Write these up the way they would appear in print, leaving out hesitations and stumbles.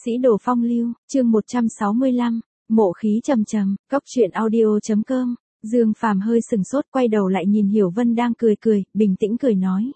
Sĩ đồ phong lưu, chương 165, mộ khí trầm trầm, cóc truyện audio.com. Dương Phàm hơi sừng sốt quay đầu lại nhìn Hiểu Vân đang cười, bình tĩnh cười nói.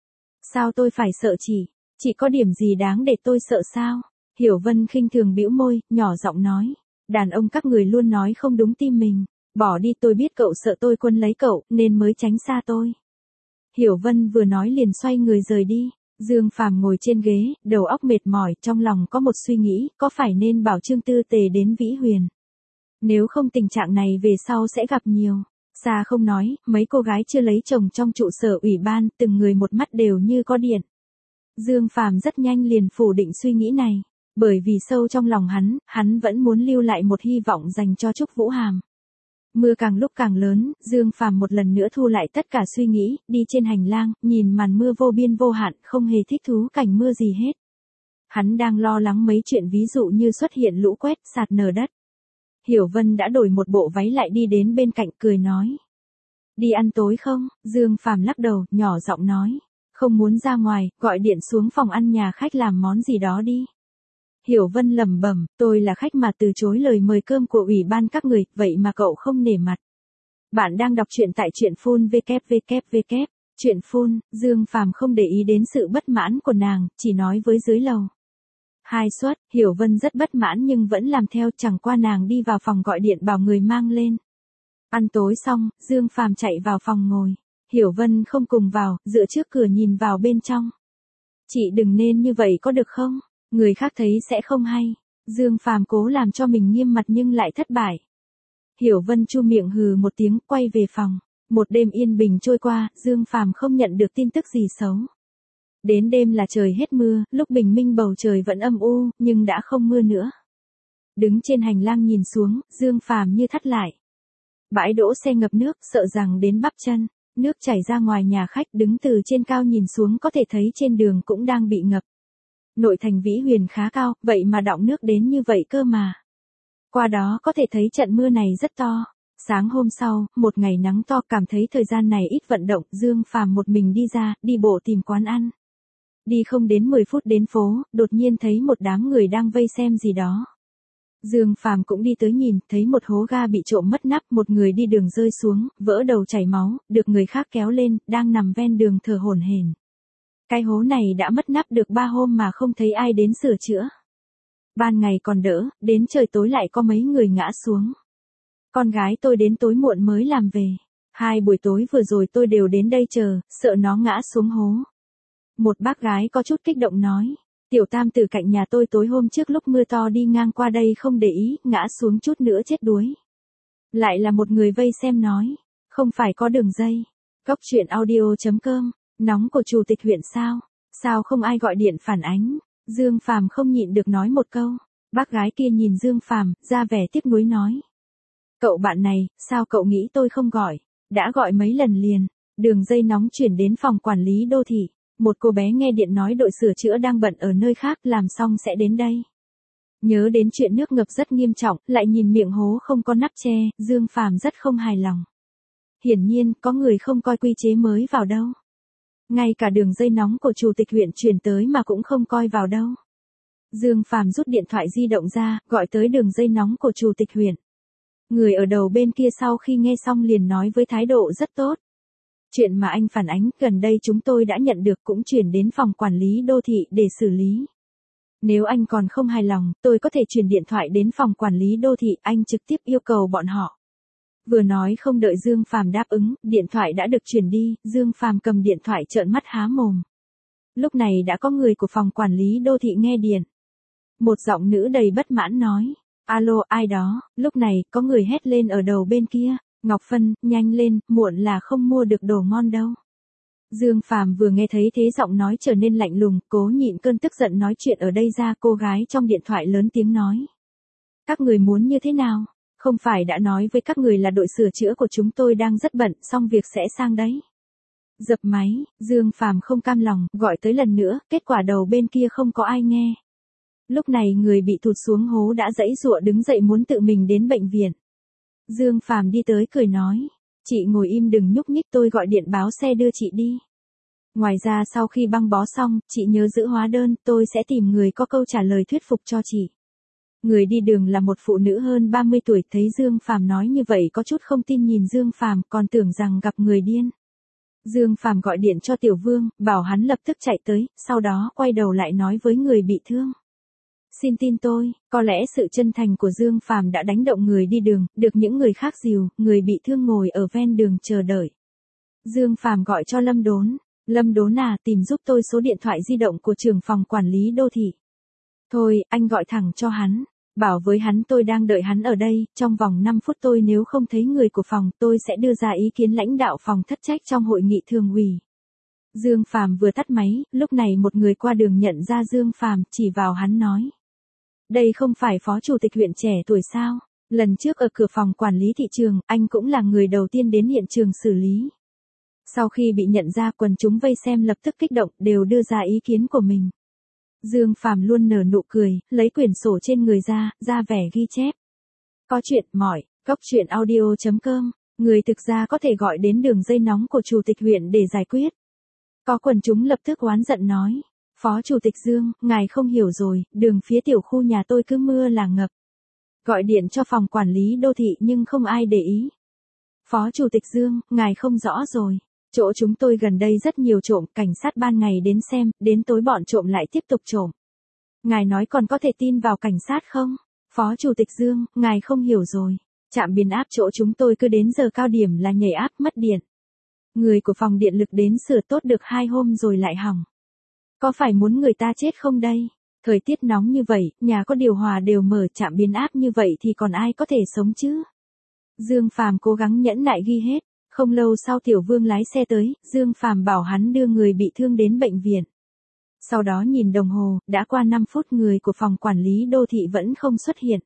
Sao tôi phải sợ chị có điểm gì đáng để tôi sợ sao? Hiểu Vân khinh thường bĩu môi, nhỏ giọng nói. Đàn ông các người luôn nói không đúng tim mình, bỏ đi, tôi biết cậu sợ tôi quân lấy cậu, nên mới tránh xa tôi. Hiểu Vân vừa nói liền xoay người rời đi. Dương Phàm ngồi trên ghế, đầu óc mệt mỏi, trong lòng có một suy nghĩ, có phải nên bảo Trương Tư Tề đến Vĩ Huyền. Nếu không tình trạng này về sau sẽ gặp nhiều. Xa không nói, mấy cô gái chưa lấy chồng trong trụ sở ủy ban, từng người một mắt đều như có điện. Dương Phàm rất nhanh liền phủ định suy nghĩ này, bởi vì sâu trong lòng hắn vẫn muốn lưu lại một hy vọng dành cho Trúc Vũ Hàm. Mưa càng lúc càng lớn, Dương Phàm một lần nữa thu lại tất cả suy nghĩ, đi trên hành lang, nhìn màn mưa vô biên vô hạn, không hề thích thú cảnh mưa gì hết. Hắn đang lo lắng mấy chuyện ví dụ như xuất hiện lũ quét, sạt nở đất. Hiểu Vân đã đổi một bộ váy lại đi đến bên cạnh cười nói. Đi ăn tối không? Dương Phàm lắc đầu, nhỏ giọng nói. Không muốn ra ngoài, gọi điện xuống phòng ăn nhà khách làm món gì đó đi. Hiểu Vân lẩm bẩm, tôi là khách mà từ chối lời mời cơm của ủy ban các người, vậy mà cậu không nể mặt. Bạn đang đọc truyện tại truyện phun www. Truyện phun, Dương Phàm không để ý đến sự bất mãn của nàng, chỉ nói với dưới lầu. Hai suất, Hiểu Vân rất bất mãn nhưng vẫn làm theo, chẳng qua nàng đi vào phòng gọi điện bảo người mang lên. Ăn tối xong, Dương Phàm chạy vào phòng ngồi. Hiểu Vân không cùng vào, dựa trước cửa nhìn vào bên trong. Chị đừng nên như vậy có được không? Người khác thấy sẽ không hay. Dương Phàm cố làm cho mình nghiêm mặt nhưng lại thất bại. Hiểu Vân chu miệng hừ một tiếng, quay về phòng. Một đêm yên bình trôi qua, Dương Phàm không nhận được tin tức gì xấu. Đến đêm là trời hết mưa, lúc bình minh bầu trời vẫn âm u, nhưng đã không mưa nữa. Đứng trên hành lang nhìn xuống, Dương Phàm như thắt lại. Bãi đỗ xe ngập nước, sợ rằng đến bắp chân. Nước chảy ra ngoài nhà khách, đứng từ trên cao nhìn xuống có thể thấy trên đường cũng đang bị ngập. Nội thành Vĩ Huyền khá cao, vậy mà đọng nước đến như vậy cơ mà. Qua đó có thể thấy trận mưa này rất to. Sáng hôm sau, một ngày nắng to, cảm thấy thời gian này ít vận động, Dương Phàm một mình đi ra, đi bộ tìm quán ăn. Đi không đến 10 phút đến phố, đột nhiên thấy một đám người đang vây xem gì đó. Dương Phàm cũng đi tới nhìn, thấy một hố ga bị trộm mất nắp, một người đi đường rơi xuống, vỡ đầu chảy máu, được người khác kéo lên, đang nằm ven đường thở hổn hển. Cái hố này đã mất nắp được 3 hôm mà không thấy ai đến sửa chữa. Ban ngày còn đỡ, đến trời tối lại có mấy người ngã xuống. Con gái tôi đến tối muộn mới làm về. 2 buổi tối vừa rồi tôi đều đến đây chờ, sợ nó ngã xuống hố. Một bác gái có chút kích động nói. Tiểu tam từ cạnh nhà tôi tối hôm trước lúc mưa to đi ngang qua đây không để ý, ngã xuống chút nữa chết đuối. Lại là một người vây xem nói. Không phải có đường dây. Cóc truyện audio.com. Nóng của chủ tịch huyện sao? Sao không ai gọi điện phản ánh? Dương Phàm không nhịn được nói một câu. Bác gái kia nhìn Dương Phàm, ra vẻ tiếc nuối nói. Cậu bạn này, sao cậu nghĩ tôi không gọi? Đã gọi mấy lần liền. Đường dây nóng chuyển đến phòng quản lý đô thị. Một cô bé nghe điện nói đội sửa chữa đang bận ở nơi khác, làm xong sẽ đến đây. Nhớ đến chuyện nước ngập rất nghiêm trọng, lại nhìn miệng hố không có nắp che, Dương Phàm rất không hài lòng. Hiển nhiên, có người không coi quy chế mới vào đâu. Ngay cả đường dây nóng của chủ tịch huyện chuyển tới mà cũng không coi vào đâu. Dương Phàm rút điện thoại di động ra, gọi tới đường dây nóng của chủ tịch huyện. Người ở đầu bên kia sau khi nghe xong liền nói với thái độ rất tốt. Chuyện mà anh phản ánh gần đây chúng tôi đã nhận được, cũng chuyển đến phòng quản lý đô thị để xử lý. Nếu anh còn không hài lòng, tôi có thể chuyển điện thoại đến phòng quản lý đô thị, anh trực tiếp yêu cầu bọn họ. Vừa nói không đợi Dương Phàm đáp ứng, điện thoại đã được chuyển đi, Dương Phàm cầm điện thoại trợn mắt há mồm. Lúc này đã có người của phòng quản lý đô thị nghe điện. Một giọng nữ đầy bất mãn nói. Alo, ai đó? Lúc này, có người hét lên ở đầu bên kia. Ngọc Phân, nhanh lên, muộn là không mua được đồ ngon đâu. Dương Phàm vừa nghe thấy thế giọng nói trở nên lạnh lùng, cố nhịn cơn tức giận nói chuyện ở đây ra, cô gái trong điện thoại lớn tiếng nói. Các người muốn như thế nào? Không phải đã nói với các người là đội sửa chữa của chúng tôi đang rất bận, xong việc sẽ sang đấy. Dập máy, Dương Phàm không cam lòng, gọi tới lần nữa, kết quả đầu bên kia không có ai nghe. Lúc này người bị thụt xuống hố đã giãy giụa đứng dậy muốn tự mình đến bệnh viện. Dương Phàm đi tới cười nói. Chị ngồi im đừng nhúc nhích, tôi gọi điện báo xe đưa chị đi. Ngoài ra sau khi băng bó xong, chị nhớ giữ hóa đơn, tôi sẽ tìm người có câu trả lời thuyết phục cho chị. Người đi đường là một phụ nữ hơn 30 tuổi, thấy Dương Phàm nói như vậy có chút không tin nhìn Dương Phàm, còn tưởng rằng gặp người điên. Dương Phàm gọi điện cho Tiểu Vương, bảo hắn lập tức chạy tới, sau đó quay đầu lại nói với người bị thương. Xin tin tôi, có lẽ sự chân thành của Dương Phàm đã đánh động người đi đường, được những người khác dìu, người bị thương ngồi ở ven đường chờ đợi. Dương Phàm gọi cho Lâm Đốn. Lâm Đốn à, tìm giúp tôi số điện thoại di động của trưởng phòng quản lý đô thị. Thôi, anh gọi thẳng cho hắn. Bảo với hắn tôi đang đợi hắn ở đây, trong vòng 5 phút tôi nếu không thấy người của phòng, tôi sẽ đưa ra ý kiến lãnh đạo phòng thất trách trong hội nghị thường ủy. Dương Phàm vừa tắt máy, lúc này một người qua đường nhận ra Dương Phàm, chỉ vào hắn nói. Đây không phải phó chủ tịch huyện trẻ tuổi sao? Lần trước ở cửa phòng quản lý thị trường, anh cũng là người đầu tiên đến hiện trường xử lý. Sau khi bị nhận ra, quần chúng vây xem lập tức kích động, đều đưa ra ý kiến của mình. Dương Phàm luôn nở nụ cười, lấy quyển sổ trên người ra vẻ ghi chép. Có chuyện mỏi, gocchuyenaudio.com, người thực ra có thể gọi đến đường dây nóng của chủ tịch huyện để giải quyết. Có quần chúng lập tức oán giận nói. Phó chủ tịch Dương, ngài không hiểu rồi, đường phía tiểu khu nhà tôi cứ mưa là ngập. Gọi điện cho phòng quản lý đô thị nhưng không ai để ý. Phó chủ tịch Dương, ngài không rõ rồi. Chỗ chúng tôi gần đây rất nhiều trộm, cảnh sát ban ngày đến xem, đến tối bọn trộm lại tiếp tục trộm. Ngài nói còn có thể tin vào cảnh sát không? Phó chủ tịch Dương, ngài không hiểu rồi. Trạm biến áp chỗ chúng tôi cứ đến giờ cao điểm là nhảy áp mất điện. Người của phòng điện lực đến sửa tốt được 2 hôm rồi lại hỏng. Có phải muốn người ta chết không đây? Thời tiết nóng như vậy, nhà có điều hòa đều mở, trạm biến áp như vậy thì còn ai có thể sống chứ? Dương Phàm cố gắng nhẫn nại ghi hết. Không lâu sau Tiểu Vương lái xe tới, Dương Phàm bảo hắn đưa người bị thương đến bệnh viện. Sau đó nhìn đồng hồ, đã qua 5 phút người của phòng quản lý đô thị vẫn không xuất hiện.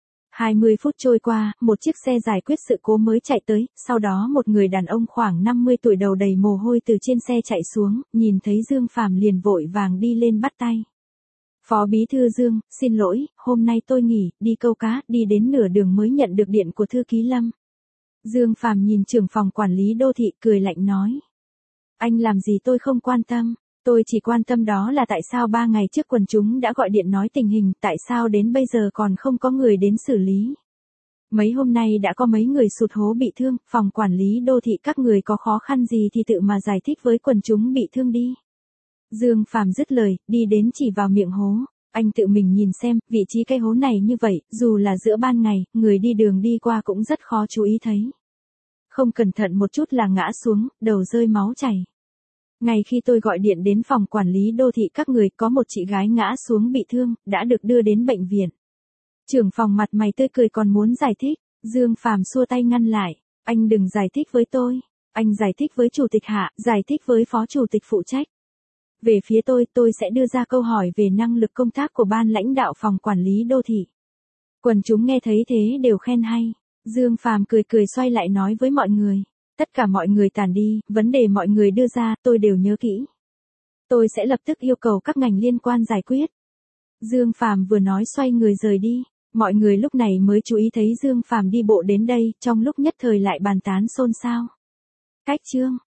20 phút trôi qua, một chiếc xe giải quyết sự cố mới chạy tới, sau đó một người đàn ông khoảng 50 tuổi đầu đầy mồ hôi từ trên xe chạy xuống, nhìn thấy Dương Phàm liền vội vàng đi lên bắt tay. Phó bí thư Dương, xin lỗi, hôm nay tôi nghỉ, đi câu cá, đi đến nửa đường mới nhận được điện của thư ký Lâm. Dương Phàm nhìn trưởng phòng quản lý đô thị cười lạnh nói. Anh làm gì tôi không quan tâm, tôi chỉ quan tâm đó là tại sao 3 ngày trước quần chúng đã gọi điện nói tình hình, tại sao đến bây giờ còn không có người đến xử lý. Mấy hôm nay đã có mấy người sụt hố bị thương, phòng quản lý đô thị các người có khó khăn gì thì tự mà giải thích với quần chúng bị thương đi. Dương Phàm dứt lời, đi đến chỉ vào miệng hố. Anh tự mình nhìn xem, vị trí cái hố này như vậy, dù là giữa ban ngày, người đi đường đi qua cũng rất khó chú ý thấy. Không cẩn thận một chút là ngã xuống, đầu rơi máu chảy. Ngay khi tôi gọi điện đến phòng quản lý đô thị các người, có một chị gái ngã xuống bị thương, đã được đưa đến bệnh viện. Trưởng phòng mặt mày tươi cười còn muốn giải thích, Dương Phàm xua tay ngăn lại. Anh đừng giải thích với tôi, anh giải thích với chủ tịch Hạ, giải thích với phó chủ tịch phụ trách. Về phía tôi sẽ đưa ra câu hỏi về năng lực công tác của ban lãnh đạo phòng quản lý đô thị. Quần chúng nghe thấy thế đều khen hay. Dương Phàm cười cười xoay lại nói với mọi người. Tất cả mọi người tản đi, vấn đề mọi người đưa ra tôi đều nhớ kỹ. Tôi sẽ lập tức yêu cầu các ngành liên quan giải quyết. Dương Phàm vừa nói xoay người rời đi. Mọi người lúc này mới chú ý thấy Dương Phàm đi bộ đến đây, trong lúc nhất thời lại bàn tán xôn xao. Cách chương